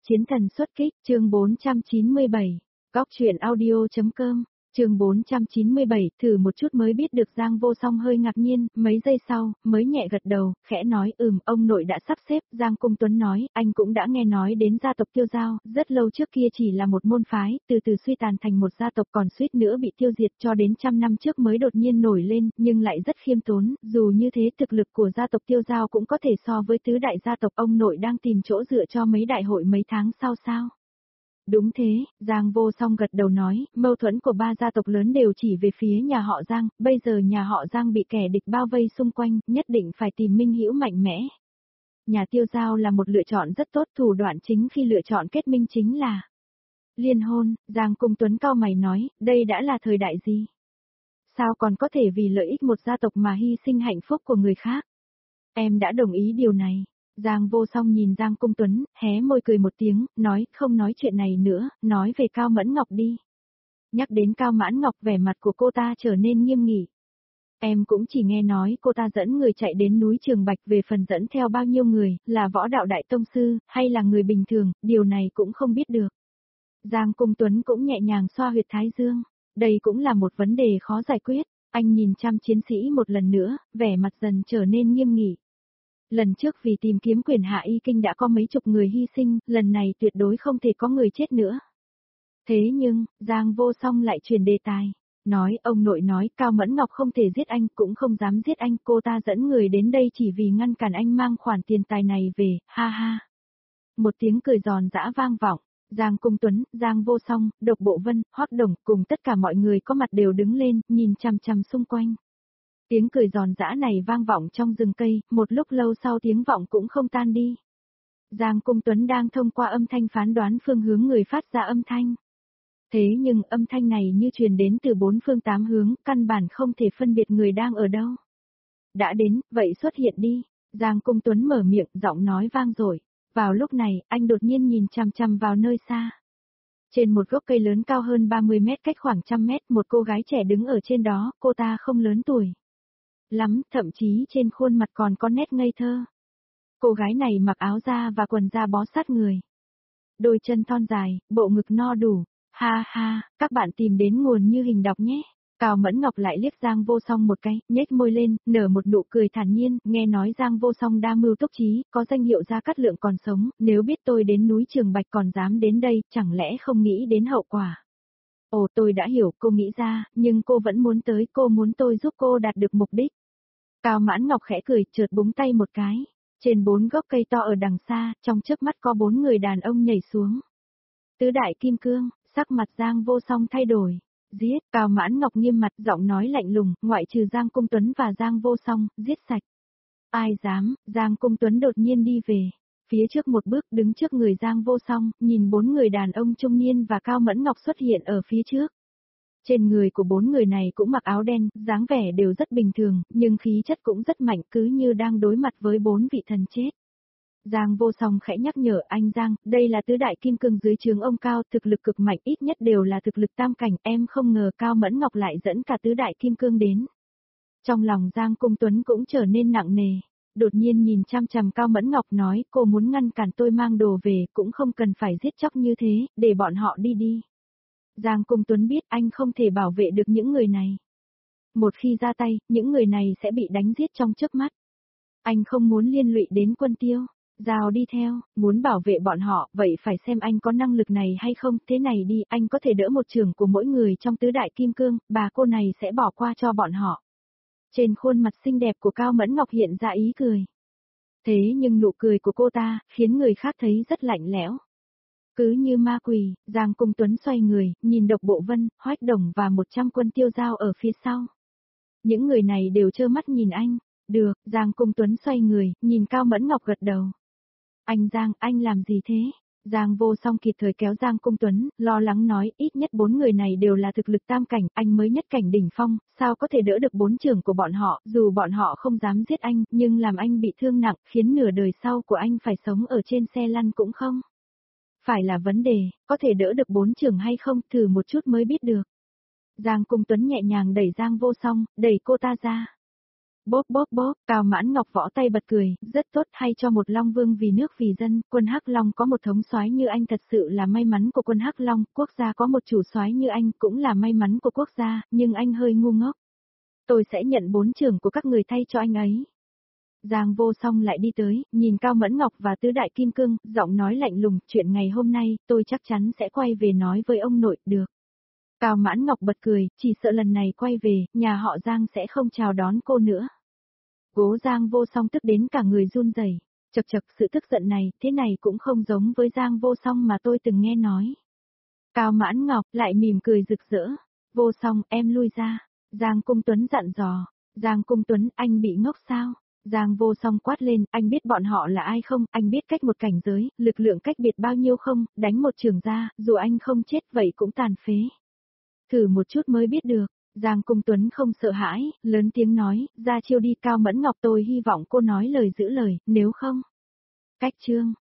Chiến thần xuất kích, chương 497. Góc truyện audio.com, chương 497, thử một chút mới biết được Giang Vô Song hơi ngạc nhiên, mấy giây sau, mới nhẹ gật đầu, khẽ nói ông nội đã sắp xếp. Giang Cung Tuấn nói, anh cũng đã nghe nói đến gia tộc Tiêu Giao, rất lâu trước kia chỉ là một môn phái, từ từ suy tàn thành một gia tộc còn suýt nữa bị tiêu diệt cho đến 100 năm trước mới đột nhiên nổi lên, nhưng lại rất khiêm tốn, dù như thế thực lực của gia tộc Tiêu Giao cũng có thể so với tứ đại gia tộc. Ông nội đang tìm chỗ dựa cho mấy đại hội mấy tháng sau sao? Đúng thế, Giang Vô Song gật đầu nói, mâu thuẫn của ba gia tộc lớn đều chỉ về phía nhà họ Giang, bây giờ nhà họ Giang bị kẻ địch bao vây xung quanh, nhất định phải tìm minh hữu mạnh mẽ. Nhà Tiêu Giao là một lựa chọn rất tốt, thủ đoạn chính khi lựa chọn kết minh chính là liên hôn. Giang Cung Tuấn cau mày nói, đây đã là thời đại gì? Sao còn có thể vì lợi ích một gia tộc mà hy sinh hạnh phúc của người khác? Em đã đồng ý điều này. Giang Vô Song nhìn Giang Cung Tuấn, hé môi cười một tiếng, nói, không nói chuyện này nữa, nói về Cao Mẫn Ngọc đi. Nhắc đến Cao Mãn Ngọc, vẻ mặt của cô ta trở nên nghiêm nghị. Em cũng chỉ nghe nói cô ta dẫn người chạy đến núi Trường Bạch, về phần dẫn theo bao nhiêu người, là võ đạo đại tông sư, hay là người bình thường, điều này cũng không biết được. Giang Cung Tuấn cũng nhẹ nhàng xoa huyệt thái dương, đây cũng là một vấn đề khó giải quyết. Anh nhìn chăm chiến sĩ một lần nữa, vẻ mặt dần trở nên nghiêm nghị. Lần trước vì tìm kiếm quyền hạ y kinh đã có mấy chục người hy sinh, lần này tuyệt đối không thể có người chết nữa. Thế nhưng, Giang Vô Song lại chuyển đề tài, nói, ông nội nói Cao Mẫn Ngọc không thể giết anh, cũng không dám giết anh, cô ta dẫn người đến đây chỉ vì ngăn cản anh mang khoản tiền tài này về, ha ha. Một tiếng cười giòn giã vang vọng, Giang Cung Tuấn, Giang Vô Song, Độc Bộ Vân, Hoắc Đồng cùng tất cả mọi người có mặt đều đứng lên, nhìn chằm chằm xung quanh. Tiếng cười giòn giã này vang vọng trong rừng cây, một lúc lâu sau tiếng vọng cũng không tan đi. Giang Cung Tuấn đang thông qua âm thanh phán đoán phương hướng người phát ra âm thanh. Thế nhưng âm thanh này như truyền đến từ bốn phương tám hướng, căn bản không thể phân biệt người đang ở đâu. Đã đến, vậy xuất hiện đi. Giang Cung Tuấn mở miệng, giọng nói vang dội. Vào lúc này, anh đột nhiên nhìn chằm chằm vào nơi xa. Trên một gốc cây lớn cao hơn 30 mét, cách khoảng 100 mét, một cô gái trẻ đứng ở trên đó, cô ta không lớn tuổi lắm, thậm chí trên khuôn mặt còn có nét ngây thơ. Cô gái này mặc áo da và quần da bó sát người. Đôi chân thon dài, bộ ngực no đủ. Ha ha, các bạn tìm đến nguồn như hình đọc nhé. Cao Mẫn Ngọc lại liếc Giang Vô Song một cái, nhếch môi lên, nở một nụ cười thản nhiên, nghe nói Giang Vô Song đa mưu túc trí, có danh hiệu Gia Cát Lượng còn sống, nếu biết tôi đến núi Trường Bạch còn dám đến đây, chẳng lẽ không nghĩ đến hậu quả. Ồ, tôi đã hiểu, cô nghĩ ra, nhưng cô vẫn muốn tới, cô muốn tôi giúp cô đạt được mục đích. Cao Mãn Ngọc khẽ cười, chợt búng tay một cái. Trên 4 gốc cây to ở đằng xa, trong chớp mắt có 4 người đàn ông nhảy xuống. Tứ đại kim cương, sắc mặt Giang Vô Song thay đổi. Giết, Cao Mãn Ngọc nghiêm mặt, giọng nói lạnh lùng, ngoại trừ Giang Cung Tuấn và Giang Vô Song, giết sạch. Ai dám? Giang Cung Tuấn đột nhiên đi về. Phía trước một bước, đứng trước người Giang Vô Song, nhìn 4 người đàn ông trung niên và Cao Mẫn Ngọc xuất hiện ở phía trước. Trên người của 4 người này cũng mặc áo đen, dáng vẻ đều rất bình thường, nhưng khí chất cũng rất mạnh, cứ như đang đối mặt với 4 vị thần chết. Giang Vô Song khẽ nhắc nhở anh Giang, đây là tứ đại kim cương dưới trướng ông Cao, thực lực cực mạnh, ít nhất đều là thực lực tam cảnh, em không ngờ Cao Mẫn Ngọc lại dẫn cả tứ đại kim cương đến. Trong lòng Giang Cung Tuấn cũng trở nên nặng nề, đột nhiên nhìn chăm chằm Cao Mẫn Ngọc nói, cô muốn ngăn cản tôi mang đồ về, cũng không cần phải giết chóc như thế, để bọn họ đi đi. Giang Cung Tuấn biết anh không thể bảo vệ được những người này. Một khi ra tay, những người này sẽ bị đánh giết trong chớp mắt. Anh không muốn liên lụy đến Quân Tiêu. Giao đi theo, muốn bảo vệ bọn họ, vậy phải xem anh có năng lực này hay không, thế này đi, anh có thể đỡ một trường của mỗi người trong tứ đại kim cương, bà cô này sẽ bỏ qua cho bọn họ. Trên khuôn mặt xinh đẹp của Cao Mẫn Ngọc hiện ra ý cười. Thế nhưng nụ cười của cô ta, khiến người khác thấy rất lạnh lẽo. Cứ như ma quỷ, Giang Cung Tuấn xoay người, nhìn Độc Bộ Vân, Hoắc Đồng và 100 quân Tiêu Giao ở phía sau. Những người này đều trơ mắt nhìn anh. Được, Giang Cung Tuấn xoay người, nhìn Cao Mẫn Ngọc gật đầu. Anh Giang, anh làm gì thế? Giang Vô Song kịp thời kéo Giang Cung Tuấn, lo lắng nói, ít nhất 4 người này đều là thực lực tam cảnh, anh mới nhất cảnh đỉnh phong, sao có thể đỡ được 4 trưởng của bọn họ, dù bọn họ không dám giết anh, nhưng làm anh bị thương nặng, khiến nửa đời sau của anh phải sống ở trên xe lăn cũng không. Phải là vấn đề, có thể đỡ được 4 trưởng hay không, thử một chút mới biết được. Giang Cung Tuấn nhẹ nhàng đẩy Giang Vô Song, đẩy cô ta ra. Bốp bốp bốp, Cao Mãn Ngọc võ tay bật cười, rất tốt, hay cho một Long Vương vì nước vì dân, quân Hắc Long có một thống soái như anh thật sự là may mắn của quân Hắc Long, quốc gia có một chủ soái như anh cũng là may mắn của quốc gia, nhưng anh hơi ngu ngốc. Tôi sẽ nhận 4 trưởng của các người thay cho anh ấy. Giang Vô Song lại đi tới, nhìn Cao Mẫn Ngọc và Tứ Đại Kim Cương, giọng nói lạnh lùng, chuyện ngày hôm nay, tôi chắc chắn sẽ quay về nói với ông nội, được. Cao Mãn Ngọc bật cười, chỉ sợ lần này quay về, nhà họ Giang sẽ không chào đón cô nữa. Gố Giang Vô Song tức đến cả người run rẩy. Chậc chậc, sự tức giận này, thế này cũng không giống với Giang Vô Song mà tôi từng nghe nói. Cao Mãn Ngọc lại mỉm cười rực rỡ. Vô Song, em lui ra. Giang Cung Tuấn dặn dò. Giang Cung Tuấn, anh bị ngốc sao? Giang Vô Song quát lên, anh biết bọn họ là ai không? Anh biết cách một cảnh giới, lực lượng cách biệt bao nhiêu không? Đánh một trường ra, dù anh không chết vậy cũng tàn phế. Thử một chút mới biết được. Giang Cung Tuấn không sợ hãi, lớn tiếng nói, ra chiêu đi. Cao Mẫn Ngọc, tôi hy vọng cô nói lời giữ lời, nếu không. Cách chương.